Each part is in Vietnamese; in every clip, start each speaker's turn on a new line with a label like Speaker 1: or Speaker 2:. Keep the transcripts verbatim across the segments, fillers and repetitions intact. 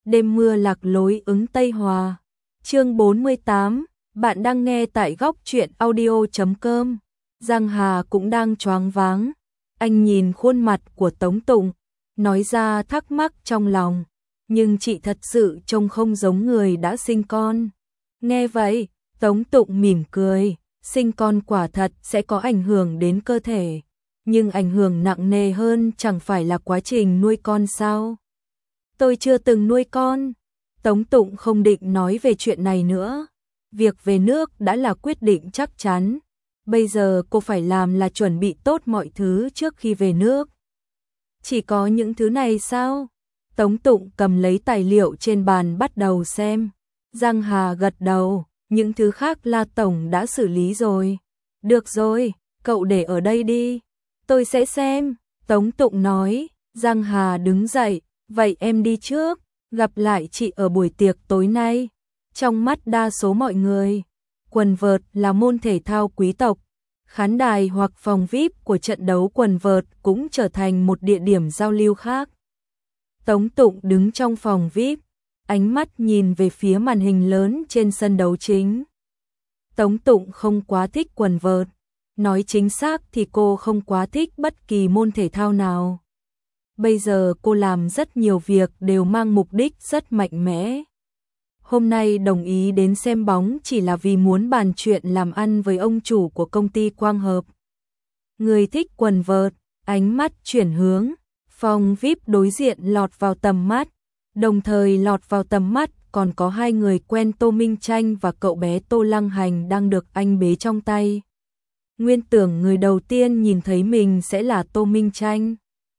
Speaker 1: đêm mưa lạc lối ứng Tây Hòa. Chương bốn mươi tám, bạn đang nghe tại góc truyện audio chấm com. Giang Hà cũng đang choáng váng. Anh nhìn khuôn mặt của Tống Tụng, nói ra thắc mắc trong lòng. Nhưng chị thật sự trông không giống người đã sinh con. Nghe vậy, Tống Tụng mỉm cười. Sinh con quả thật sẽ có ảnh hưởng đến cơ thể. Nhưng ảnh hưởng nặng nề hơn chẳng phải là quá trình nuôi con sao? Tôi chưa từng nuôi con. Tống Tụng không định nói về chuyện này nữa. Việc về nước đã là quyết định chắc chắn. Bây giờ cô phải làm là chuẩn bị tốt mọi thứ trước khi về nước. Chỉ có những thứ này sao? Tống Tụng cầm lấy tài liệu trên bàn bắt đầu xem. Giang Hà gật đầu, những thứ khác La Tổng đã xử lý rồi. Được rồi, cậu để ở đây đi. Tôi sẽ xem, Tống Tụng nói. Giang Hà đứng dậy, vậy em đi trước, gặp lại chị ở buổi tiệc tối nay. Trong mắt đa số mọi người, quần vợt là môn thể thao quý tộc. Khán đài hoặc phòng vi ai pi của trận đấu quần vợt cũng trở thành một địa điểm giao lưu khác. Tống Tụng đứng trong phòng vi ai pi, ánh mắt nhìn về phía màn hình lớn trên sân đấu chính. Tống Tụng không quá thích quần vợt. Nói chính xác thì cô không quá thích bất kỳ môn thể thao nào. Bây giờ cô làm rất nhiều việc đều mang mục đích rất mạnh mẽ. Hôm nay đồng ý đến xem bóng chỉ là vì muốn bàn chuyện làm ăn với ông chủ của công ty Quang Hợp. Người thích quần vợt, ánh mắt chuyển hướng, phòng vi ai pi đối diện lọt vào tầm mắt, đồng thời lọt vào tầm mắt còn có hai người quen Tô Minh Tranh và cậu bé Tô Lăng Hành đang được anh bế trong tay. Nguyên tưởng người đầu tiên nhìn thấy mình sẽ là Tô Minh Tranh.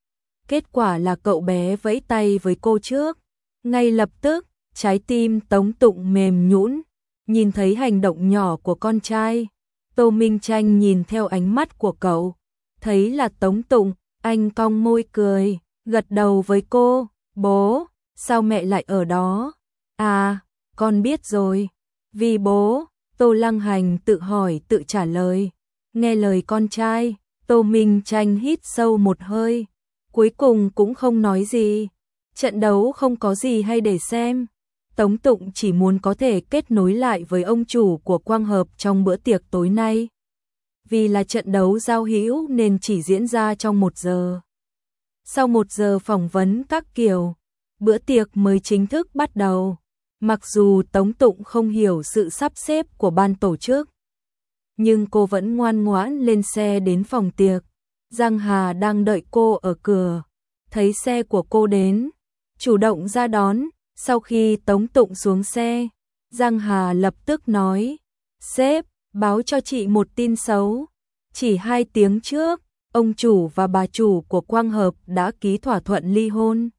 Speaker 1: Kết quả là cậu bé vẫy tay với cô trước. Ngay lập tức, trái tim Tống Tụng mềm nhũn, nhìn thấy hành động nhỏ của con trai. Tô Minh Tranh nhìn theo ánh mắt của cậu, thấy là Tống Tụng, anh cong môi cười, gật đầu với cô. Bố, sao mẹ lại ở đó? À, con biết rồi. Vì bố, Tô Lăng Hành tự hỏi tự trả lời. Nghe lời con trai, Tô Minh Tranh hít sâu một hơi, cuối cùng cũng không nói gì. Trận đấu không có gì hay để xem. Tống Tụng chỉ muốn có thể kết nối lại với ông chủ của Quang Hợp trong bữa tiệc tối nay. Vì là trận đấu giao hữu nên chỉ diễn ra trong một giờ. Sau một giờ phỏng vấn các kiểu, bữa tiệc mới chính thức bắt đầu. Mặc dù Tống Tụng không hiểu sự sắp xếp của ban tổ chức, nhưng cô vẫn ngoan ngoãn lên xe đến phòng tiệc. Giang Hà đang đợi cô ở cửa, thấy xe của cô đến, chủ động ra đón. Sau khi Tống Tụng xuống xe, Giang Hà lập tức nói, sếp, báo cho chị một tin xấu. Chỉ hai tiếng trước, ông chủ và bà chủ của Quang Hợp đã ký thỏa thuận ly hôn.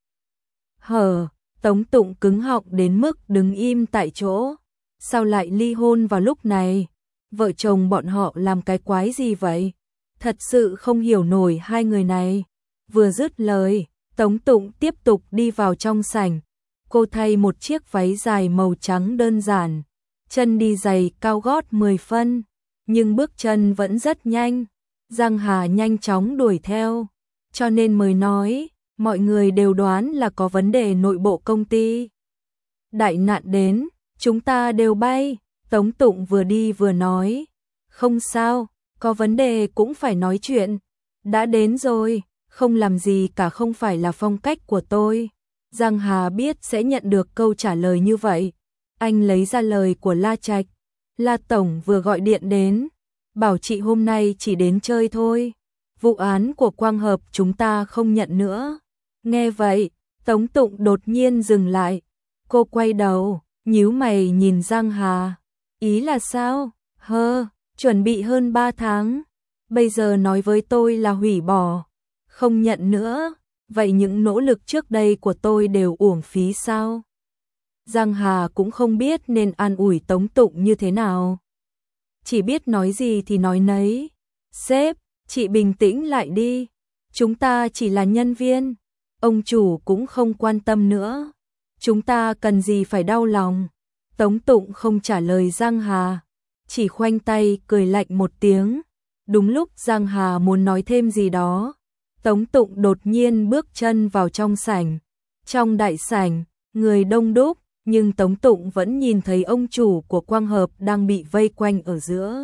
Speaker 1: Hờ, Tống Tụng cứng họng đến mức đứng im tại chỗ. Sao lại ly hôn vào lúc này? Vợ chồng bọn họ làm cái quái gì vậy? Thật sự không hiểu nổi hai người này. Vừa dứt lời, Tống Tụng tiếp tục đi vào trong sảnh. Cô thay một chiếc váy dài màu trắng đơn giản, chân đi giày cao gót mười phân, nhưng bước chân vẫn rất nhanh. Giang Hà nhanh chóng đuổi theo, cho nên mới nói, mọi người đều đoán là có vấn đề nội bộ công ty. Đại nạn đến, chúng ta đều bay. Tống Tụng vừa đi vừa nói, không sao, có vấn đề cũng phải nói chuyện. Đã đến rồi, không làm gì cả không phải là phong cách của tôi. Giang Hà biết sẽ nhận được câu trả lời như vậy. Anh lấy ra lời của La Trạch. La Tổng vừa gọi điện đến, bảo chị hôm nay chỉ đến chơi thôi. Vụ án của Quang Hợp chúng ta không nhận nữa. Nghe vậy, Tống Tụng đột nhiên dừng lại. Cô quay đầu, nhíu mày nhìn Giang Hà. Ý là sao? Hơ, chuẩn bị hơn ba tháng. Bây giờ nói với tôi là hủy bỏ, không nhận nữa. Vậy những nỗ lực trước đây của tôi đều uổng phí sao? Giang Hà cũng không biết nên an ủi Tống Tụng như thế nào. Chỉ biết nói gì thì nói nấy. Sếp, chị bình tĩnh lại đi. Chúng ta chỉ là nhân viên. Ông chủ cũng không quan tâm nữa. Chúng ta cần gì phải đau lòng. Tống Tụng không trả lời Giang Hà, chỉ khoanh tay cười lạnh một tiếng. Đúng lúc Giang Hà muốn nói thêm gì đó, Tống Tụng đột nhiên bước chân vào trong sảnh. Trong đại sảnh, Người đông đúc, nhưng Tống Tụng vẫn nhìn thấy ông chủ của Quang Hợp đang bị vây quanh ở giữa.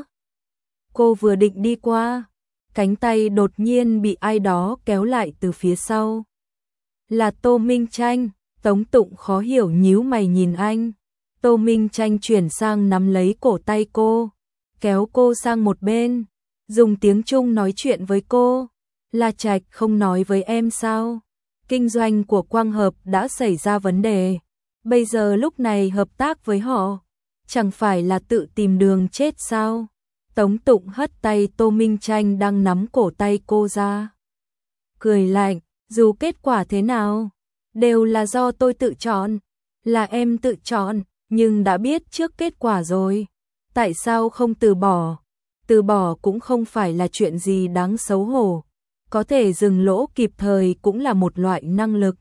Speaker 1: Cô vừa định đi qua, cánh tay đột nhiên bị ai đó kéo lại từ phía sau. Là Tô Minh Tranh. Tống Tụng khó hiểu nhíu mày nhìn anh. Tô Minh Tranh chuyển sang nắm lấy cổ tay cô, kéo cô sang một bên, dùng tiếng Trung nói chuyện với cô. La Trạch không nói với em sao? Kinh doanh của Quang Hợp đã xảy ra vấn đề. Bây giờ lúc này hợp tác với họ, chẳng phải là tự tìm đường chết sao? Tống Tụng hất tay Tô Minh Tranh đang nắm cổ tay cô ra. Cười lạnh, dù kết quả thế nào, đều là do tôi tự chọn. Là em tự chọn, nhưng đã biết trước kết quả rồi. Tại sao không từ bỏ? Từ bỏ cũng không phải là chuyện gì đáng xấu hổ. Có thể dừng lỗ kịp thời cũng là một loại năng lực.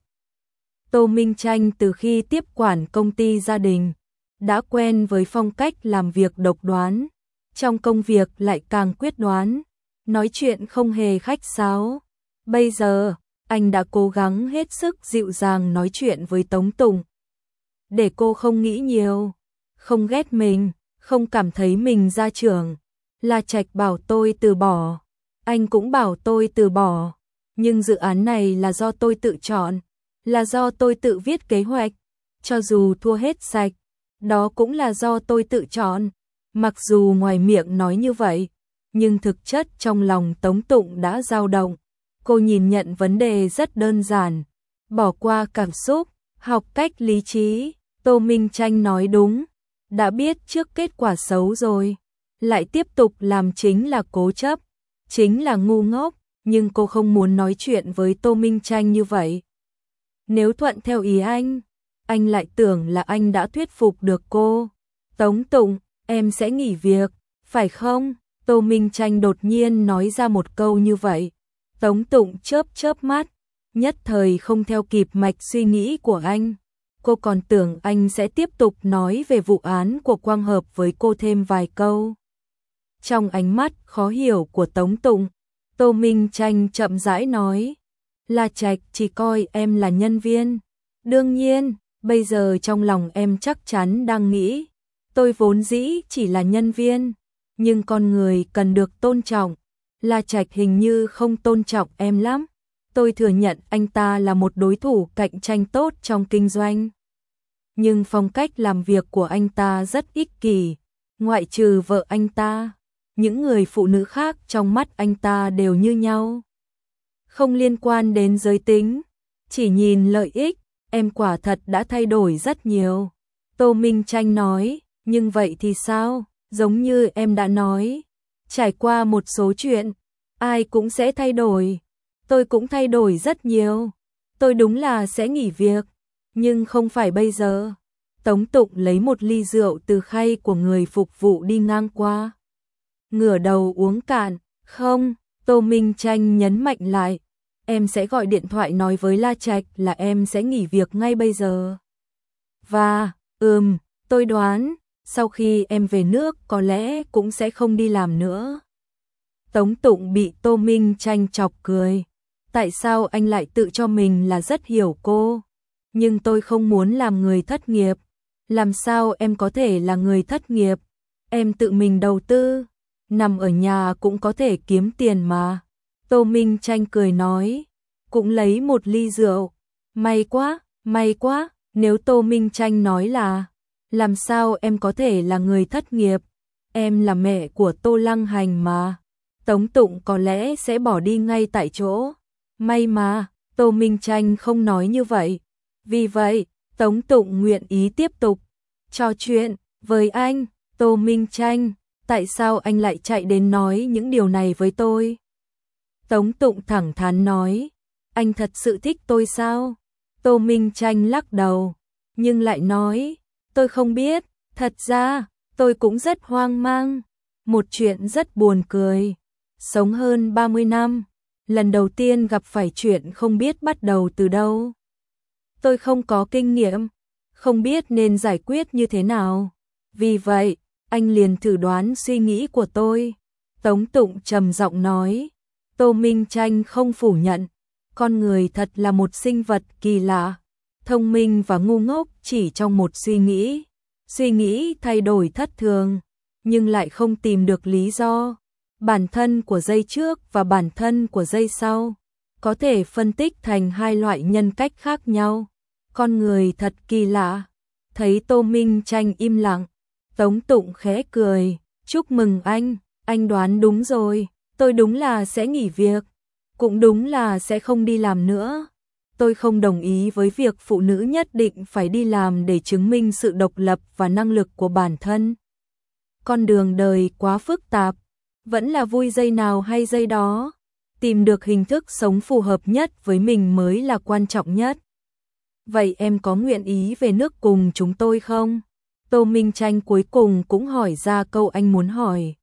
Speaker 1: Tô Minh Tranh từ khi tiếp quản công ty gia đình, đã quen với phong cách làm việc độc đoán. Trong công việc lại càng quyết đoán, nói chuyện không hề khách sáo. Bây giờ, anh đã cố gắng hết sức dịu dàng nói chuyện với Tống Tụng. Để cô không nghĩ nhiều, không ghét mình, không cảm thấy mình ra trưởng. La Trạch bảo tôi từ bỏ, anh cũng bảo tôi từ bỏ. Nhưng dự án này là do tôi tự chọn, là do tôi tự viết kế hoạch. Cho dù thua hết sạch, đó cũng là do tôi tự chọn. Mặc dù ngoài miệng nói như vậy, nhưng thực chất trong lòng Tống Tụng đã dao động. Cô nhìn nhận vấn đề rất đơn giản, bỏ qua cảm xúc, học cách lý trí. Tô Minh Tranh nói đúng, đã biết trước kết quả xấu rồi, lại tiếp tục làm chính là cố chấp, chính là ngu ngốc, nhưng cô không muốn nói chuyện với Tô Minh Tranh như vậy. Nếu thuận theo ý anh, anh lại tưởng là anh đã thuyết phục được cô. Tống Tụng, em sẽ nghỉ việc, phải không? Tô Minh Tranh đột nhiên nói ra một câu như vậy. Tống Tụng chớp chớp mắt, nhất thời không theo kịp mạch suy nghĩ của anh. Cô còn tưởng anh sẽ tiếp tục nói về vụ án của Quang Hợp với cô thêm vài câu. Trong ánh mắt khó hiểu của Tống Tụng, Tô Minh Tranh chậm rãi nói, La Trạch chỉ coi em là nhân viên. Đương nhiên, bây giờ trong lòng em chắc chắn đang nghĩ, tôi vốn dĩ chỉ là nhân viên, nhưng con người cần được tôn trọng. La Trạch hình như không tôn trọng em lắm. Tôi thừa nhận anh ta là một đối thủ cạnh tranh tốt trong kinh doanh. Nhưng phong cách làm việc của anh ta rất ích kỷ. Ngoại trừ vợ anh ta, những người phụ nữ khác trong mắt anh ta đều như nhau. Không liên quan đến giới tính, chỉ nhìn lợi ích, em quả thật đã thay đổi rất nhiều. Tô Minh Tranh nói, nhưng vậy thì sao? Giống như em đã nói, trải qua một số chuyện, ai cũng sẽ thay đổi. Tôi cũng thay đổi rất nhiều. Tôi đúng là sẽ nghỉ việc, nhưng không phải bây giờ. Tống Tụng lấy một ly rượu từ khay của người phục vụ đi ngang qua. Ngửa đầu uống cạn. Không, Tô Minh Tranh nhấn mạnh lại. Em sẽ gọi điện thoại nói với La Trạch là em sẽ nghỉ việc ngay bây giờ. Và, ừm, tôi đoán, sau khi em về nước có lẽ cũng sẽ không đi làm nữa. Tống Tụng bị Tô Minh Tranh chọc cười. Tại sao anh lại tự cho mình là rất hiểu cô? Nhưng tôi không muốn làm người thất nghiệp. Làm sao em có thể là người thất nghiệp? Em tự mình đầu tư, nằm ở nhà cũng có thể kiếm tiền mà. Tô Minh Tranh cười nói, cũng lấy một ly rượu. May quá, may quá, nếu Tô Minh Tranh nói là, làm sao em có thể là người thất nghiệp? Em là mẹ của Tô Lăng Hành mà. Tống Tụng có lẽ sẽ bỏ đi ngay tại chỗ. May mà, Tô Minh Tranh không nói như vậy. Vì vậy, Tống Tụng nguyện ý tiếp tục trò chuyện với anh. Tô Minh Tranh, tại sao anh lại chạy đến nói những điều này với tôi? Tống Tụng thẳng thắn nói, anh thật sự thích tôi sao? Tô Minh Tranh lắc đầu, nhưng lại nói, tôi không biết, thật ra, tôi cũng rất hoang mang. Một chuyện rất buồn cười. Sống hơn ba mươi năm, lần đầu tiên gặp phải chuyện không biết bắt đầu từ đâu. Tôi không có kinh nghiệm, không biết nên giải quyết như thế nào. Vì vậy, anh liền thử đoán suy nghĩ của tôi. Tống Tụng trầm giọng nói. Tô Minh Tranh không phủ nhận, con người thật là một sinh vật kỳ lạ. thông minh và ngu ngốc chỉ trong một suy nghĩ. Suy nghĩ thay đổi thất thường, nhưng lại không tìm được lý do. Bản thân của giây trước và bản thân của giây sau có thể phân tích thành hai loại nhân cách khác nhau. Con người thật kỳ lạ. Thấy Tô Minh Tranh im lặng, Tống Tụng khẽ cười, chúc mừng anh, anh đoán đúng rồi, tôi đúng là sẽ nghỉ việc, cũng đúng là sẽ không đi làm nữa. Tôi không đồng ý với việc phụ nữ nhất định phải đi làm để chứng minh sự độc lập và năng lực của bản thân. Con đường đời quá phức tạp, vẫn là vui giây nào hay giây đó, tìm được hình thức sống phù hợp nhất với mình mới là quan trọng nhất. Vậy em có nguyện ý về nước cùng chúng tôi không? Tô Minh Tranh cuối cùng cũng hỏi ra câu anh muốn hỏi.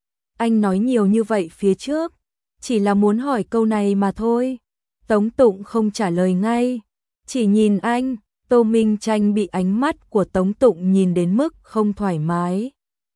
Speaker 1: Anh nói nhiều như vậy phía trước, chỉ là muốn hỏi câu này mà thôi. Tống Tụng không trả lời ngay, chỉ nhìn anh. Tô Minh Tranh bị ánh mắt của Tống Tụng nhìn đến mức không thoải mái.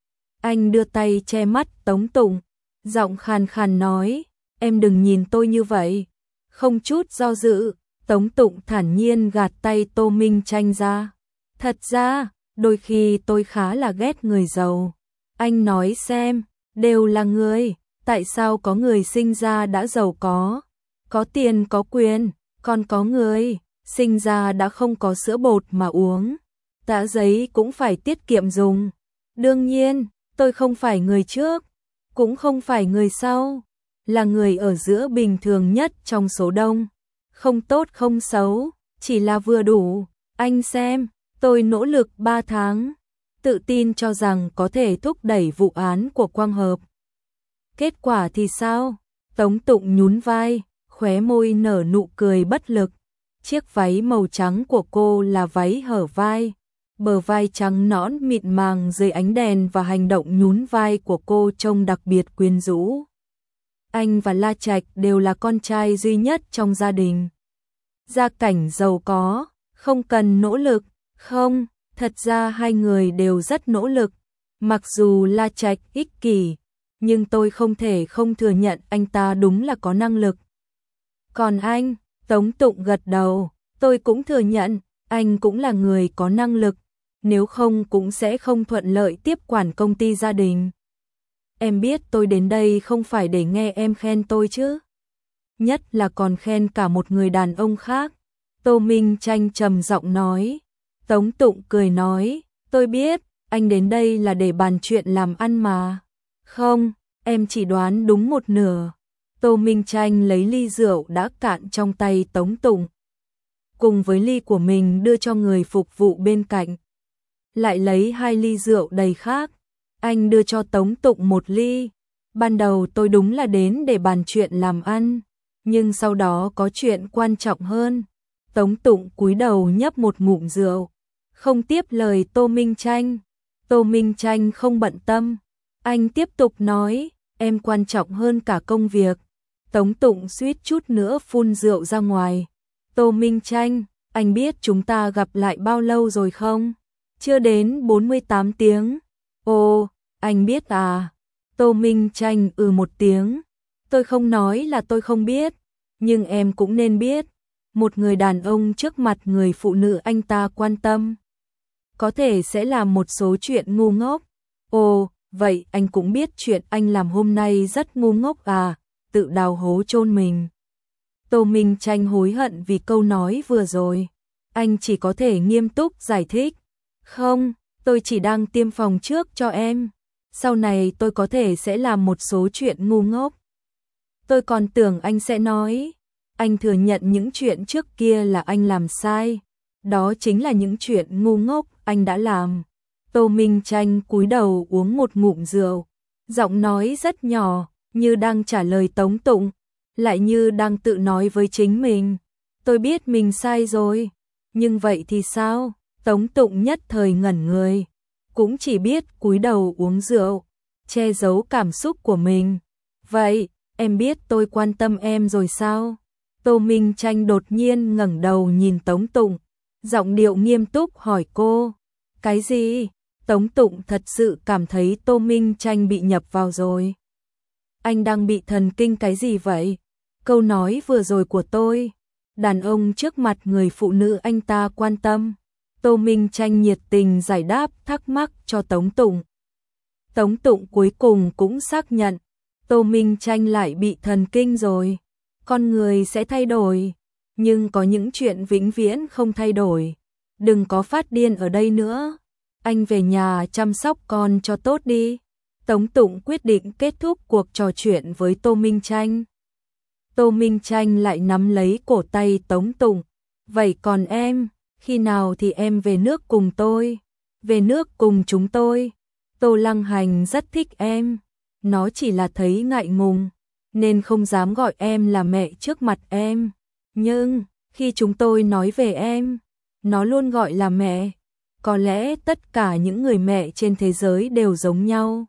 Speaker 1: Anh đưa tay che mắt Tống Tụng, giọng khàn khàn nói, em đừng nhìn tôi như vậy. Không chút do dự, Tống Tụng thản nhiên gạt tay Tô Minh Tranh ra. Thật ra, đôi khi tôi khá là ghét người giàu. Anh nói xem, đều là người, tại sao có người sinh ra đã giàu có, có tiền có quyền, còn có người sinh ra đã không có sữa bột mà uống, tã giấy cũng phải tiết kiệm dùng. Đương nhiên, tôi không phải người trước, cũng không phải người sau, là người ở giữa bình thường nhất trong số đông. Không tốt không xấu, chỉ là vừa đủ. Anh xem, tôi nỗ lực ba tháng, tự tin cho rằng có thể thúc đẩy vụ án của Quang Hợp. Kết quả thì sao? Tống Tụng nhún vai, khóe môi nở nụ cười bất lực. Chiếc váy màu trắng của cô là váy hở vai, bờ vai trắng nõn mịn màng dưới ánh đèn và hành động nhún vai của cô trông đặc biệt quyến rũ. Anh và La Trạch đều là con trai duy nhất trong gia đình. Gia cảnh giàu có, không cần nỗ lực, không, thật ra hai người đều rất nỗ lực. Mặc dù La Trạch ích kỷ, nhưng tôi không thể không thừa nhận anh ta đúng là có năng lực. Còn anh, Tống Tụng gật đầu, tôi cũng thừa nhận, anh cũng là người có năng lực, nếu không cũng sẽ không thuận lợi tiếp quản công ty gia đình. Em biết tôi đến đây không phải để nghe em khen tôi chứ. Nhất là còn khen cả một người đàn ông khác. Tô Minh Tranh trầm giọng nói. Tống Tụng cười nói, tôi biết, anh đến đây là để bàn chuyện làm ăn mà. Không, em chỉ đoán đúng một nửa. Tô Minh Tranh lấy ly rượu đã cạn trong tay Tống Tụng, cùng với ly của mình đưa cho người phục vụ bên cạnh. Lại lấy hai ly rượu đầy khác. Anh đưa cho Tống Tụng một ly. Ban đầu tôi đúng là đến để bàn chuyện làm ăn, nhưng sau đó có chuyện quan trọng hơn. Tống Tụng cúi đầu nhấp một ngụm rượu, không tiếp lời Tô Minh Tranh. Tô Minh Tranh không bận tâm. Anh tiếp tục nói, em quan trọng hơn cả công việc. Tống Tụng suýt chút nữa phun rượu ra ngoài. Tô Minh Tranh, anh biết chúng ta gặp lại bao lâu rồi không? Chưa đến bốn mươi tám tiếng. Ồ, anh biết à? Tô Minh Tranh ừ một tiếng. Tôi không nói là tôi không biết, nhưng em cũng nên biết. Một người đàn ông trước mặt người phụ nữ anh ta quan tâm, có thể sẽ làm một số chuyện ngu ngốc. Ồ, vậy anh cũng biết chuyện anh làm hôm nay rất ngu ngốc à? Tự đào hố chôn mình. Tô Minh Tranh hối hận vì câu nói vừa rồi. Anh chỉ có thể nghiêm túc giải thích. Không, tôi chỉ đang tiêm phòng trước cho em. Sau này tôi có thể sẽ làm một số chuyện ngu ngốc. Tôi còn tưởng anh sẽ nói, anh thừa nhận những chuyện trước kia là anh làm sai. Đó chính là những chuyện ngu ngốc anh đã làm. Tô Minh Tranh cúi đầu uống một ngụm rượu, giọng nói rất nhỏ, như đang trả lời Tống Tụng, lại như đang tự nói với chính mình. Tôi biết mình sai rồi, nhưng vậy thì sao? Tống Tụng nhất thời ngẩn người, cũng chỉ biết cúi đầu uống rượu, che giấu cảm xúc của mình. Vậy, em biết tôi quan tâm em rồi sao? Tô Minh Tranh đột nhiên ngẩng đầu nhìn Tống Tụng, giọng điệu nghiêm túc hỏi cô. Cái gì? Tống Tụng thật sự cảm thấy Tô Minh Tranh bị nhập vào rồi. Anh đang bị thần kinh cái gì vậy? Câu nói vừa rồi của tôi, đàn ông trước mặt người phụ nữ anh ta quan tâm. Tô Minh Tranh nhiệt tình giải đáp thắc mắc cho Tống Tụng. Tống Tụng cuối cùng cũng xác nhận, Tô Minh Tranh lại bị thần kinh rồi. Con người sẽ thay đổi, nhưng có những chuyện vĩnh viễn không thay đổi. Đừng có phát điên ở đây nữa. Anh về nhà chăm sóc con cho tốt đi. Tống Tụng quyết định kết thúc cuộc trò chuyện với Tô Minh Tranh. Tô Minh Tranh lại nắm lấy cổ tay Tống Tụng. Vậy còn em, khi nào thì em về nước cùng tôi? Về nước cùng chúng tôi. Tô Lăng Hành rất thích em. Nó chỉ là thấy ngại ngùng, nên không dám gọi em là mẹ trước mặt em. Nhưng, khi chúng tôi nói về em, nó luôn gọi là mẹ. Có lẽ tất cả những người mẹ trên thế giới đều giống nhau.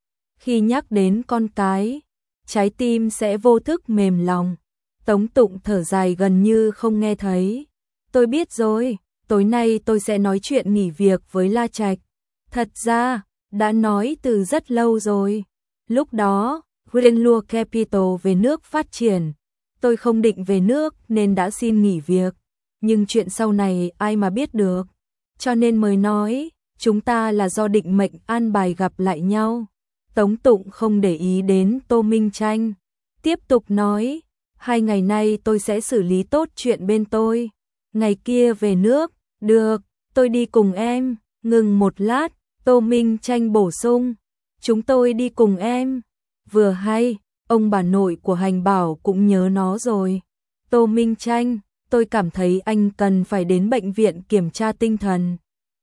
Speaker 1: Khi nhắc đến con cái, trái tim sẽ vô thức mềm lòng. Tống Tụng thở dài gần như không nghe thấy. Tôi biết rồi, tối nay tôi sẽ nói chuyện nghỉ việc với La Trạch. Thật ra, đã nói từ rất lâu rồi. Lúc đó, Greenlure Capital về nước phát triển. Tôi không định về nước nên đã xin nghỉ việc. Nhưng chuyện sau này ai mà biết được. Cho nên mới nói, chúng ta là do định mệnh an bài gặp lại nhau. Tống Tụng không để ý đến Tô Minh Tranh. Tiếp tục nói, hai ngày nay tôi sẽ xử lý tốt chuyện bên tôi. Ngày kia về nước, được, tôi đi cùng em. Ngừng một lát, Tô Minh Tranh bổ sung, chúng tôi đi cùng em. Vừa hay, ông bà nội của Hành Bảo cũng nhớ nó rồi. Tô Minh Tranh, tôi cảm thấy anh cần phải đến bệnh viện kiểm tra tinh thần.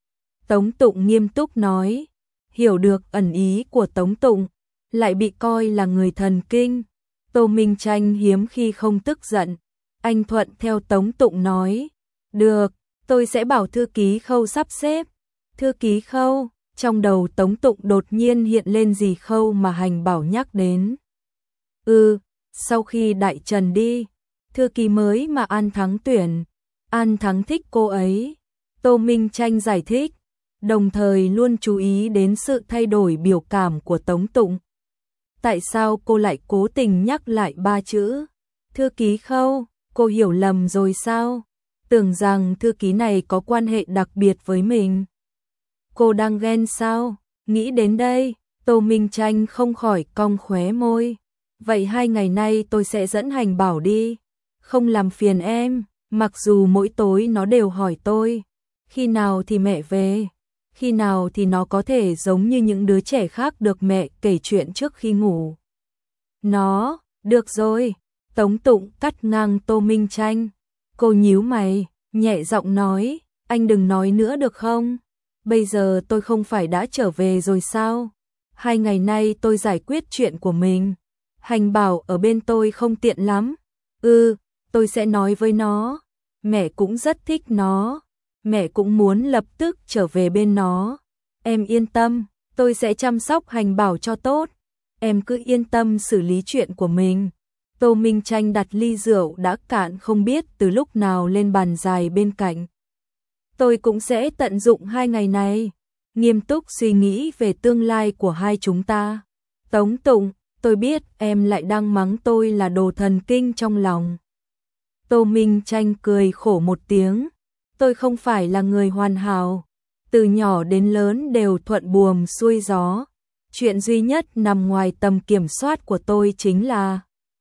Speaker 1: Tống Tụng nghiêm túc nói, hiểu được ẩn ý của Tống Tụng, lại bị coi là người thần kinh. Tô Minh Tranh hiếm khi không tức giận. Anh thuận theo Tống Tụng nói, được, tôi sẽ bảo thư ký Khâu sắp xếp. Thư ký Khâu, trong đầu Tống Tụng đột nhiên hiện lên gì Khâu mà Hành Bảo nhắc đến. Ừ, sau khi Đại Trần đi, thư ký mới mà An Thắng tuyển. An Thắng thích cô ấy. Tô Minh Tranh giải thích, đồng thời luôn chú ý đến sự thay đổi biểu cảm của Tống Tụng. Tại sao cô lại cố tình nhắc lại ba chữ? Thư ký Khâu, cô hiểu lầm rồi sao? Tưởng rằng thư ký này có quan hệ đặc biệt với mình. Cô đang ghen sao? Nghĩ đến đây, Tô Minh Tranh không khỏi cong khóe môi. Vậy hai ngày nay tôi sẽ dẫn Hành Bảo đi. Không làm phiền em, mặc dù mỗi tối nó đều hỏi tôi. Khi nào thì mẹ về? Khi nào thì nó có thể giống như những đứa trẻ khác được mẹ kể chuyện trước khi ngủ? Nó, được rồi. Tống Tụng cắt ngang Tô Minh Tranh. Cô nhíu mày, nhẹ giọng nói, anh đừng nói nữa được không? Bây giờ tôi không phải đã trở về rồi sao? Hai ngày nay tôi giải quyết chuyện của mình. Hành Bảo ở bên tôi không tiện lắm. Ừ, tôi sẽ nói với nó. Mẹ cũng rất thích nó. Mẹ cũng muốn lập tức trở về bên nó. Em yên tâm, tôi sẽ chăm sóc Hành Bảo cho tốt. Em cứ yên tâm xử lý chuyện của mình. Tô Minh Tranh đặt ly rượu đã cạn không biết từ lúc nào lên bàn dài bên cạnh. Tôi cũng sẽ tận dụng hai ngày này, nghiêm túc suy nghĩ về tương lai của hai chúng ta. Tống Tụng, tôi biết em lại đang mắng tôi là đồ thần kinh trong lòng. Tô Minh Tranh cười khổ một tiếng. Tôi không phải là người hoàn hảo. Từ nhỏ đến lớn đều thuận buồm xuôi gió. Chuyện duy nhất nằm ngoài tầm kiểm soát của tôi chính là...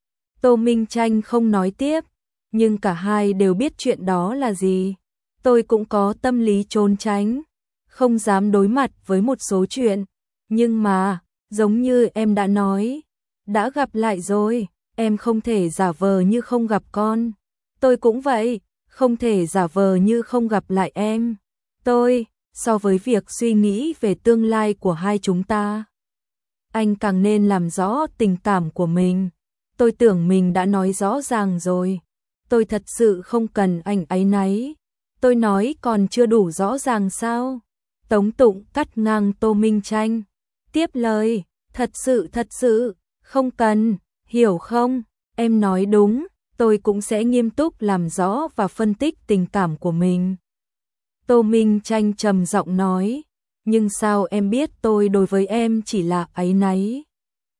Speaker 1: Tô Minh Tranh không nói tiếp, nhưng cả hai đều biết chuyện đó là gì. Tôi cũng có tâm lý trốn tránh, không dám đối mặt với một số chuyện. Nhưng mà, giống như em đã nói, đã gặp lại rồi, em không thể giả vờ như không gặp con. Tôi cũng vậy, không thể giả vờ như không gặp lại em. Tôi, so với việc suy nghĩ về tương lai của hai chúng ta, anh càng nên làm rõ tình cảm của mình. Tôi tưởng mình đã nói rõ ràng rồi. Tôi thật sự không cần anh áy náy. Tôi nói còn chưa đủ rõ ràng sao? Tống Tụng cắt ngang Tô Minh Tranh. Tiếp lời, thật sự thật sự, không cần, hiểu không? Em nói đúng, tôi cũng sẽ nghiêm túc làm rõ và phân tích tình cảm của mình. Tô Minh Tranh trầm giọng nói, nhưng sao em biết tôi đối với em chỉ là áy náy?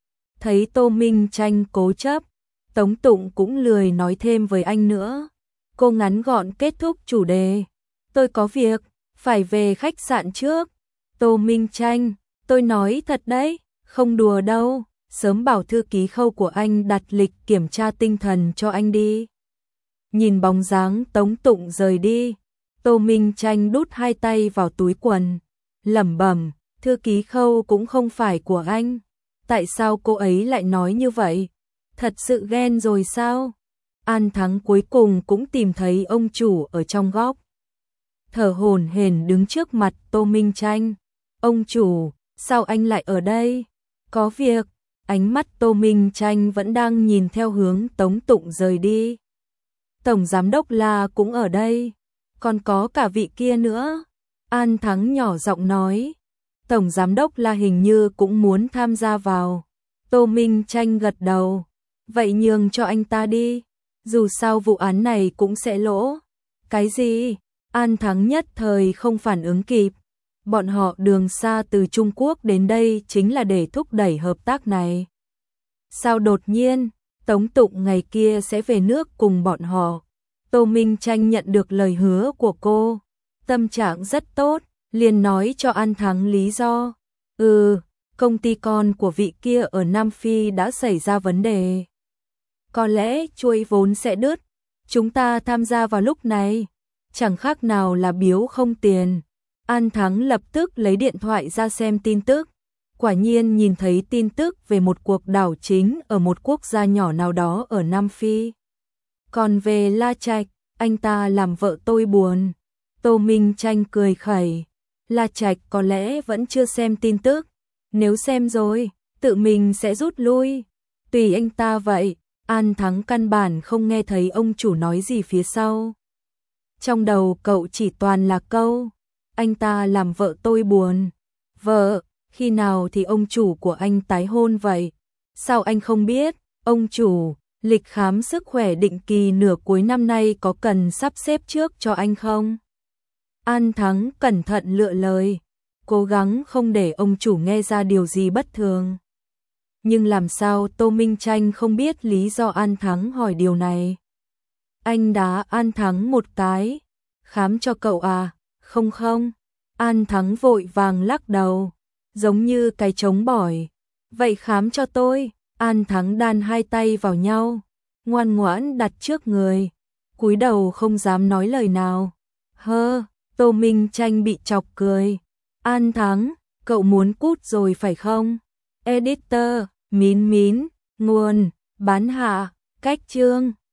Speaker 1: Thấy Tô Minh Tranh cố chấp, Tống Tụng cũng lười nói thêm với anh nữa. Cô ngắn gọn kết thúc chủ đề. Tôi có việc, phải về khách sạn trước. Tô Minh Tranh, tôi nói thật đấy, không đùa đâu. Sớm bảo thư ký Khâu của anh đặt lịch kiểm tra tinh thần cho anh đi. Nhìn bóng dáng Tống Tụng rời đi, Tô Minh Tranh đút hai tay vào túi quần, lẩm bẩm, thư ký Khâu cũng không phải của anh. Tại sao cô ấy lại nói như vậy? Thật sự ghen rồi sao? An Thắng cuối cùng cũng tìm thấy ông chủ ở trong góc. Thở hổn hển đứng trước mặt Tô Minh Tranh. Ông chủ, sao anh lại ở đây? Có việc. Ánh mắt Tô Minh Tranh vẫn đang nhìn theo hướng Tống Tụng rời đi. Tổng giám đốc La cũng ở đây. Còn có cả vị kia nữa. An Thắng nhỏ giọng nói. Tổng giám đốc La hình như cũng muốn tham gia vào. Tô Minh Tranh gật đầu. Vậy nhường cho anh ta đi. Dù sao vụ án này cũng sẽ lỗ. Cái gì? An Thắng nhất thời không phản ứng kịp. Bọn họ đường xa từ Trung Quốc đến đây chính là để thúc đẩy hợp tác này. Sao đột nhiên, Tống Tụng ngày kia sẽ về nước cùng bọn họ. Tô Minh Tranh nhận được lời hứa của cô. Tâm trạng rất tốt, liền nói cho An Thắng lý do. Ừ, công ty con của vị kia ở Nam Phi đã xảy ra vấn đề. Có lẽ chuỗi vốn sẽ đứt. Chúng ta tham gia vào lúc này. Chẳng khác nào là biếu không tiền. An Thắng lập tức lấy điện thoại ra xem tin tức. Quả nhiên nhìn thấy tin tức về một cuộc đảo chính ở một quốc gia nhỏ nào đó ở Nam Phi. Còn về La Trạch, anh ta làm vợ tôi buồn. Tô Minh Tranh cười khẩy. La Trạch có lẽ vẫn chưa xem tin tức. Nếu xem rồi, tự mình sẽ rút lui. Tùy anh ta vậy. An Thắng căn bản không nghe thấy ông chủ nói gì phía sau. Trong đầu cậu chỉ toàn là câu. Anh ta làm vợ tôi buồn. Vợ, khi nào thì ông chủ của anh tái hôn vậy? Sao anh không biết? Ông chủ, lịch khám sức khỏe định kỳ nửa cuối năm nay có cần sắp xếp trước cho anh không? An Thắng cẩn thận lựa lời, cố gắng không để ông chủ nghe ra điều gì bất thường. Nhưng làm sao Tô Minh Tranh không biết lý do An Thắng hỏi điều này? Anh đá An Thắng một cái. Khám cho cậu à? Không không. An Thắng vội vàng lắc đầu, giống như cái trống bỏi. Vậy khám cho tôi. An Thắng đan hai tay vào nhau, ngoan ngoãn đặt trước người, cúi đầu không dám nói lời nào. Hơ, Tô Minh Tranh bị chọc cười. An Thắng, cậu muốn cút rồi phải không? Editor, mín mín, nguồn, bán hạ, cách chương.